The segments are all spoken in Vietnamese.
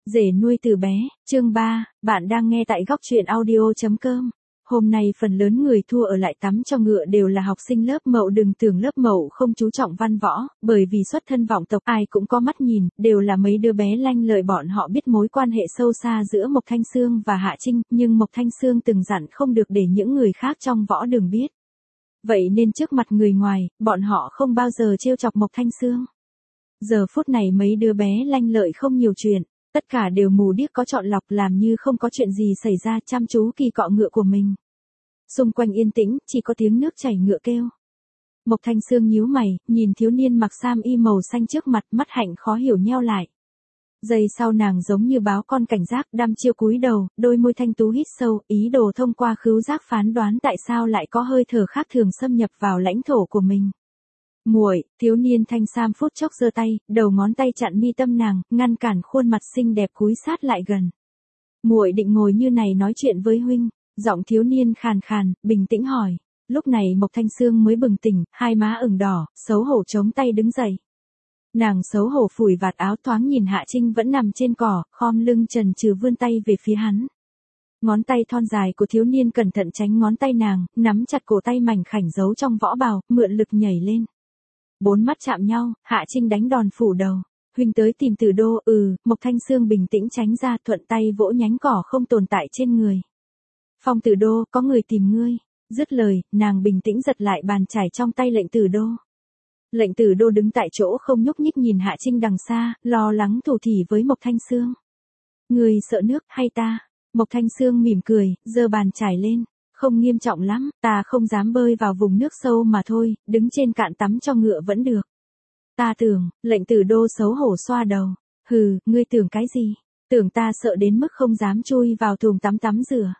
Rể nuôi từ bé, chương 3, bạn đang nghe tại góc truyện audio.com. Hôm nay phần lớn người thua ở lại tắm cho ngựa đều là học sinh lớp Mậu, đừng tưởng lớp Mậu không chú trọng văn võ, bởi vì xuất thân vọng tộc ai cũng có mắt nhìn, đều là mấy đứa bé lanh lợi, bọn họ biết mối quan hệ sâu xa giữa Mộc Thanh Sương và Hạ Trinh, nhưng Mộc Thanh Sương từng dặn không được để những người khác trong võ đường biết. Vậy nên trước mặt người ngoài, bọn họ không bao giờ trêu chọc Mộc Thanh Sương. Giờ phút này mấy đứa bé lanh lợi không nhiều chuyện. Tất cả đều mù điếc có chọn lọc, làm như không có chuyện gì xảy ra, chăm chú kỳ cọ ngựa của mình. Xung quanh yên tĩnh, chỉ có tiếng nước chảy ngựa kêu. Mộc Thanh Sương nhíu mày, nhìn thiếu niên mặc sam y màu xanh trước mặt, mắt hạnh khó hiểu nheo lại. Giây sau nàng giống như báo con cảnh giác, đăm chiêu cúi đầu, đôi môi thanh tú hít sâu, ý đồ thông qua khứu giác phán đoán tại sao lại có hơi thở khác thường xâm nhập vào lãnh thổ của mình. Muội, thiếu niên thanh sam phút chốc giơ tay, đầu ngón tay chặn mi tâm nàng, ngăn cản khuôn mặt xinh đẹp cúi sát lại gần. Muội định ngồi như này nói chuyện với huynh? Giọng thiếu niên khàn khàn, bình tĩnh hỏi. Lúc này Mộc Thanh Sương mới bừng tỉnh, hai má ửng đỏ, xấu hổ chống tay đứng dậy. Nàng xấu hổ phủi vạt áo, thoáng nhìn Hạ Trinh vẫn nằm trên cỏ, khom lưng chần chừ vươn tay về phía hắn. Ngón tay thon dài của thiếu niên cẩn thận tránh ngón tay nàng, nắm chặt cổ tay mảnh khảnh giấu trong võ bào, mượn lực nhảy lên. Bốn mắt chạm nhau, Hạ Trinh đánh đòn phủ đầu. Huynh tới tìm Tử Đô? Mộc Thanh Sương bình tĩnh tránh ra, thuận tay vỗ nhánh cỏ không tồn tại trên người. Phong Tử Đô, có người tìm ngươi. Dứt lời, nàng bình tĩnh giật lại bàn chải trong tay lệnh Tử Đô. Lệnh Tử Đô đứng tại chỗ không nhúc nhích nhìn Hạ Trinh đằng xa, lo lắng thủ thỉ với Mộc Thanh Sương. Ngươi sợ nước hay ta? Mộc Thanh Sương mỉm cười, giơ bàn chải lên. Không nghiêm trọng lắm, ta không dám bơi vào vùng nước sâu mà thôi, đứng trên cạn tắm cho ngựa vẫn được. Ta tưởng, lệnh Tử Đô xấu hổ xoa đầu. Hừ, ngươi tưởng cái gì? Tưởng ta sợ đến mức không dám chui vào thùng tắm rửa.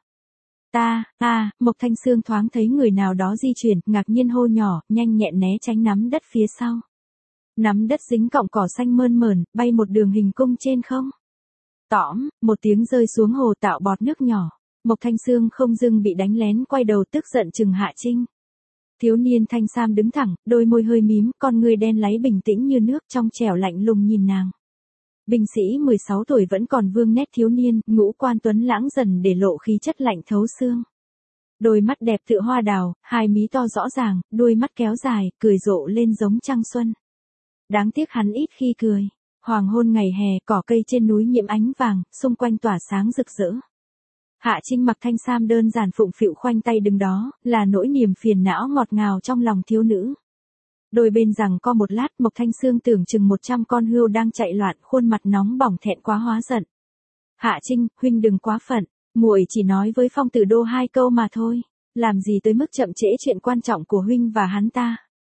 Mộc Thanh Sương thoáng thấy người nào đó di chuyển, ngạc nhiên hô nhỏ, nhanh nhẹn né tránh nắm đất phía sau. Nắm đất dính cọng cỏ xanh mơn mởn, bay một đường hình cung trên không. Tõm, một tiếng rơi xuống hồ tạo bọt nước nhỏ. Mộc Thanh Sương không dưng bị đánh lén, quay đầu tức giận chừng Hạ Trinh. Thiếu niên thanh sam đứng thẳng, đôi môi hơi mím, con người đen láy bình tĩnh như nước, trong trẻo lạnh lùng nhìn nàng. Binh sĩ 16 tuổi vẫn còn vương nét thiếu niên, ngũ quan tuấn lãng dần để lộ khí chất lạnh thấu xương. Đôi mắt đẹp tựa hoa đào, hai mí to rõ ràng, đuôi mắt kéo dài, cười rộ lên giống trăng xuân. Đáng tiếc hắn ít khi cười. Hoàng hôn ngày hè, cỏ cây trên núi nhiễm ánh vàng, xung quanh tỏa sáng rực rỡ. Hạ Trinh mặc thanh sam đơn giản phụng phịu khoanh tay đứng đó, là nỗi niềm phiền não ngọt ngào trong lòng thiếu nữ. Đôi bên rằng co một lát, Mộc Thanh Sương tưởng chừng 100 con hươu đang chạy loạn, khuôn mặt nóng bỏng thẹn quá hóa giận. Hạ Trinh, huynh đừng quá phận, muội chỉ nói với Phong Tử Đô 2 câu mà thôi, làm gì tới mức chậm trễ chuyện quan trọng của huynh và hắn ta.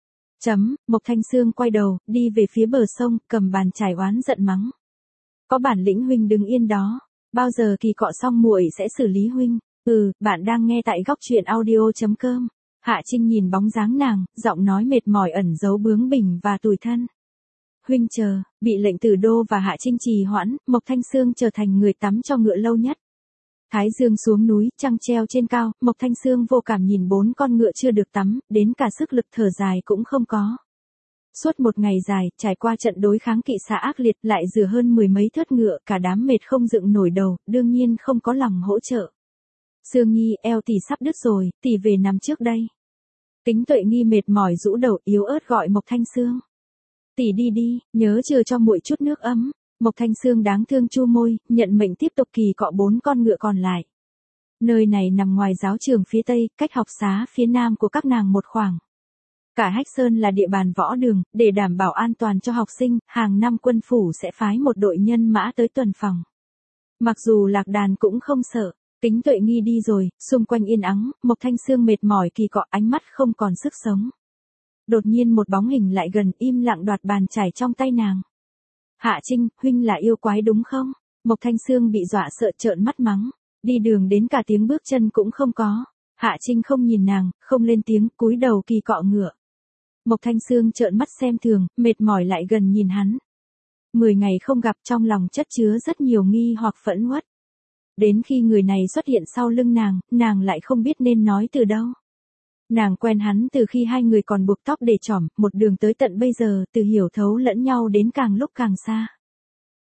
Mộc Thanh Sương quay đầu, đi về phía bờ sông, cầm bàn chải oán giận mắng. Có bản lĩnh huynh đứng yên đó. Bao giờ kỳ cọ xong muội sẽ xử lý huynh. Bạn đang nghe tại góc truyện audio.com. Hạ Trinh nhìn bóng dáng nàng, giọng nói mệt mỏi ẩn giấu bướng bỉnh và tủi thân. Huynh chờ, bị lệnh Tử Đô và Hạ Trinh trì hoãn, Mộc Thanh Sương trở thành người tắm cho ngựa lâu nhất. Thái dương xuống núi, trăng treo trên cao, Mộc Thanh Sương vô cảm nhìn 4 con ngựa chưa được tắm, đến cả sức lực thở dài cũng không có. Suốt một ngày dài, trải qua trận đối kháng kỵ xạ ác liệt, lại rửa hơn 10 mấy thớt ngựa, cả đám mệt không dựng nổi đầu, đương nhiên không có lòng hỗ trợ. Sương Nhi, eo tỷ sắp đứt rồi, tỷ về nằm trước đây. Kính Tuệ Nghi mệt mỏi rũ đầu yếu ớt gọi Mộc Thanh Sương. Tỷ đi đi, nhớ chừa cho muội chút nước ấm. Mộc Thanh Sương đáng thương chu môi, nhận mệnh tiếp tục kỳ cọ 4 con ngựa còn lại. Nơi này nằm ngoài giáo trường phía tây, cách học xá phía nam của các nàng một khoảng. Cả Hách Sơn là địa bàn võ đường, để đảm bảo an toàn cho học sinh, hàng năm quân phủ sẽ phái một đội nhân mã tới tuần phòng. Mặc dù lạc đàn cũng không sợ. Kính Tuệ Nghi đi rồi, xung quanh yên ắng, Mộc Thanh Sương mệt mỏi kỳ cọ, ánh mắt không còn sức sống. Đột nhiên một bóng hình lại gần, im lặng đoạt bàn chải trong tay nàng. Hạ Trinh, huynh là yêu quái đúng không? Mộc Thanh Sương bị dọa sợ trợn mắt mắng. Đi đường đến cả tiếng bước chân cũng không có. Hạ Trinh không nhìn nàng, không lên tiếng, cúi đầu kỳ cọ ngựa. Mộc Thanh Sương trợn mắt xem thường, mệt mỏi lại gần nhìn hắn. 10 ngày không gặp, trong lòng chất chứa rất nhiều nghi hoặc phẫn uất. Đến khi người này xuất hiện sau lưng nàng lại không biết nên nói từ đâu. Nàng quen hắn từ khi hai người còn buộc tóc để chỏm, một đường tới tận bây giờ, từ hiểu thấu lẫn nhau đến càng lúc càng xa.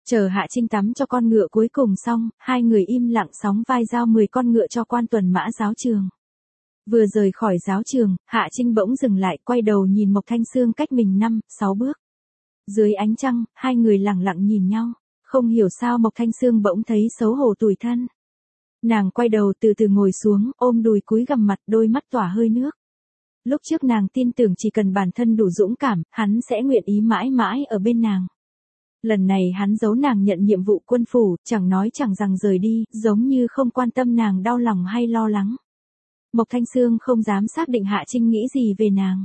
Chờ Hạ Trinh tắm cho con ngựa cuối cùng xong, hai người im lặng sóng vai giao 10 con ngựa cho quan tuần mã giáo trường. Vừa rời khỏi giáo trường, Hạ Trinh bỗng dừng lại, quay đầu nhìn Mộc Thanh Xương cách mình 5-6 bước. Dưới ánh trăng, hai người lặng lặng nhìn nhau, không hiểu sao Mộc Thanh Xương bỗng thấy xấu hổ tủi thân. Nàng quay đầu từ từ ngồi xuống, ôm đùi cúi gằm mặt, đôi mắt tỏa hơi nước. Lúc trước nàng tin tưởng chỉ cần bản thân đủ dũng cảm, hắn sẽ nguyện ý mãi mãi ở bên nàng. Lần này hắn giấu nàng nhận nhiệm vụ quân phủ, chẳng nói chẳng rằng rời đi, giống như không quan tâm nàng đau lòng hay lo lắng. Mộc Thanh Xương không dám xác định Hạ Trinh nghĩ gì về nàng.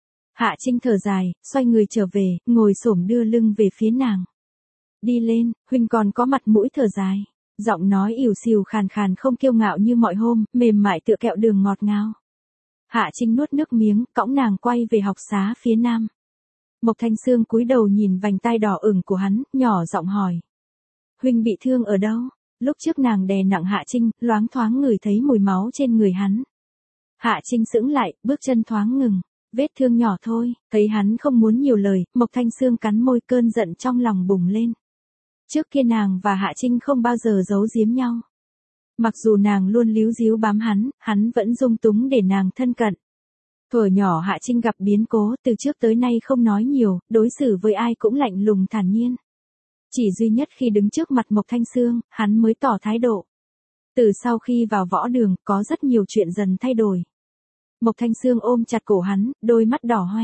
Hạ Trinh thở dài, xoay người trở về, ngồi xổm đưa lưng về phía nàng. Đi lên, huynh còn có mặt mũi thở dài. Giọng nói ỉu xìu khàn khàn không kiêu ngạo như mọi hôm, mềm mại tựa kẹo đường ngọt ngào. Hạ Trinh nuốt nước miếng, cõng nàng quay về học xá phía nam. Mộc Thanh Xương cúi đầu nhìn vành tai đỏ ửng của hắn, nhỏ giọng hỏi. Huynh bị thương ở đâu? Lúc trước nàng đè nặng Hạ Trinh, loáng thoáng ngửi thấy mùi máu trên người hắn. Hạ Trinh sững lại, bước chân thoáng ngừng. Vết thương nhỏ thôi, thấy hắn không muốn nhiều lời, Mộc Thanh Xương cắn môi, cơn giận trong lòng bùng lên. Trước kia nàng và Hạ Trinh không bao giờ giấu giếm nhau. Mặc dù nàng luôn líu díu bám hắn vẫn dung túng để nàng thân cận. Thuở nhỏ Hạ Trinh gặp biến cố, từ trước tới nay không nói nhiều, đối xử với ai cũng lạnh lùng thản nhiên. Chỉ duy nhất khi đứng trước mặt Mộc Thanh Xương, hắn mới tỏ thái độ. Từ sau khi vào võ đường, có rất nhiều chuyện dần thay đổi. Mộc Thanh Xương ôm chặt cổ hắn, đôi mắt đỏ hoe.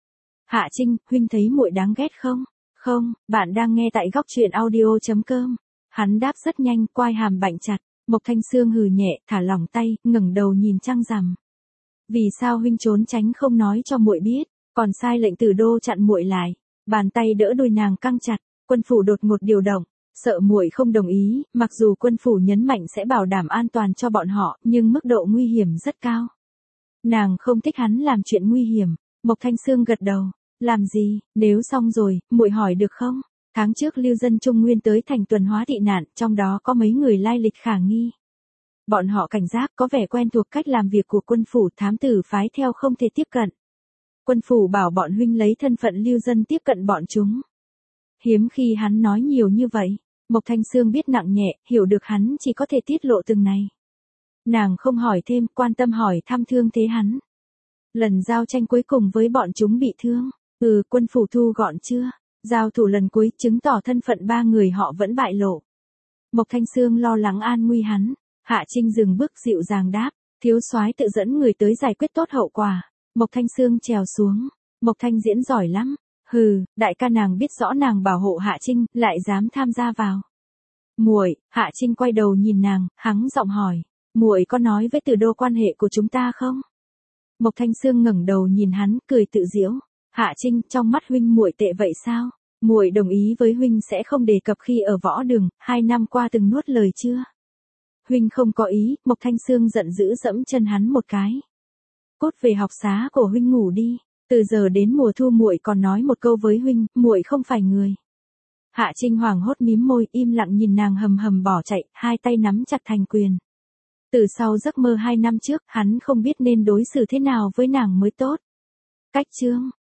Hạ Trinh, huynh thấy muội đáng ghét không? Không, bạn đang nghe tại góc truyện audio.com. Hắn đáp rất nhanh, quai hàm bạnh chặt. Mộc Thanh Xương hừ nhẹ, thả lỏng tay, ngẩng đầu nhìn trăng rằm. Vì sao huynh trốn tránh không nói cho muội biết, còn sai lệnh Tử Đô chặn muội lại. Bàn tay đỡ đôi nàng căng chặt, quân phủ đột ngột điều động, sợ muội không đồng ý, mặc dù quân phủ nhấn mạnh sẽ bảo đảm an toàn cho bọn họ, nhưng mức độ nguy hiểm rất cao. Nàng không thích hắn làm chuyện nguy hiểm. Mộc Thanh Xương gật đầu. Làm gì, nếu xong rồi, muội hỏi được không? Tháng trước lưu dân Trung Nguyên tới thành tuần hóa thị nạn, trong đó có mấy người lai lịch khả nghi. Bọn họ cảnh giác, có vẻ quen thuộc cách làm việc của quân phủ, thám tử phái theo không thể tiếp cận. Quân phủ bảo bọn huynh lấy thân phận lưu dân tiếp cận bọn chúng. Hiếm khi hắn nói nhiều như vậy, Mộc Thanh Xương biết nặng nhẹ, hiểu được hắn chỉ có thể tiết lộ từng này. Nàng không hỏi thêm, quan tâm hỏi thăm thương thế hắn. Lần giao tranh cuối cùng với bọn chúng bị thương, quân phủ thu gọn chưa? Giao thủ lần cuối chứng tỏ thân phận ba người họ vẫn bại lộ. Mộc Thanh Xương lo lắng an nguy hắn. Hạ Trinh dừng bước dịu dàng đáp, thiếu soái tự dẫn người tới giải quyết tốt hậu quả. Mộc Thanh Xương trèo xuống, Mộc Thanh diễn giỏi lắm. Đại ca nàng biết rõ nàng bảo hộ Hạ Trinh, lại dám tham gia vào. Muội, Hạ Trinh quay đầu nhìn nàng, hắng giọng hỏi, muội có nói với Tử Đô quan hệ của chúng ta không? Mộc Thanh Xương ngẩng đầu nhìn hắn, cười tự giễu. Hạ Trinh, trong mắt huynh muội tệ vậy sao? Muội đồng ý với huynh sẽ không đề cập khi ở võ đường, 2 năm qua từng nuốt lời chưa? Huynh không có ý, Mộc Thanh Xương giận dữ dẫm chân hắn một cái. Cốt về học xá của huynh ngủ đi, từ giờ đến mùa thu muội còn nói một câu với huynh, muội không phải người. Hạ Trinh hoảng hốt mím môi, im lặng nhìn nàng hầm hầm bỏ chạy, hai tay nắm chặt thành quyền. Từ sau giấc mơ 2 năm trước, hắn không biết nên đối xử thế nào với nàng mới tốt. Cách chương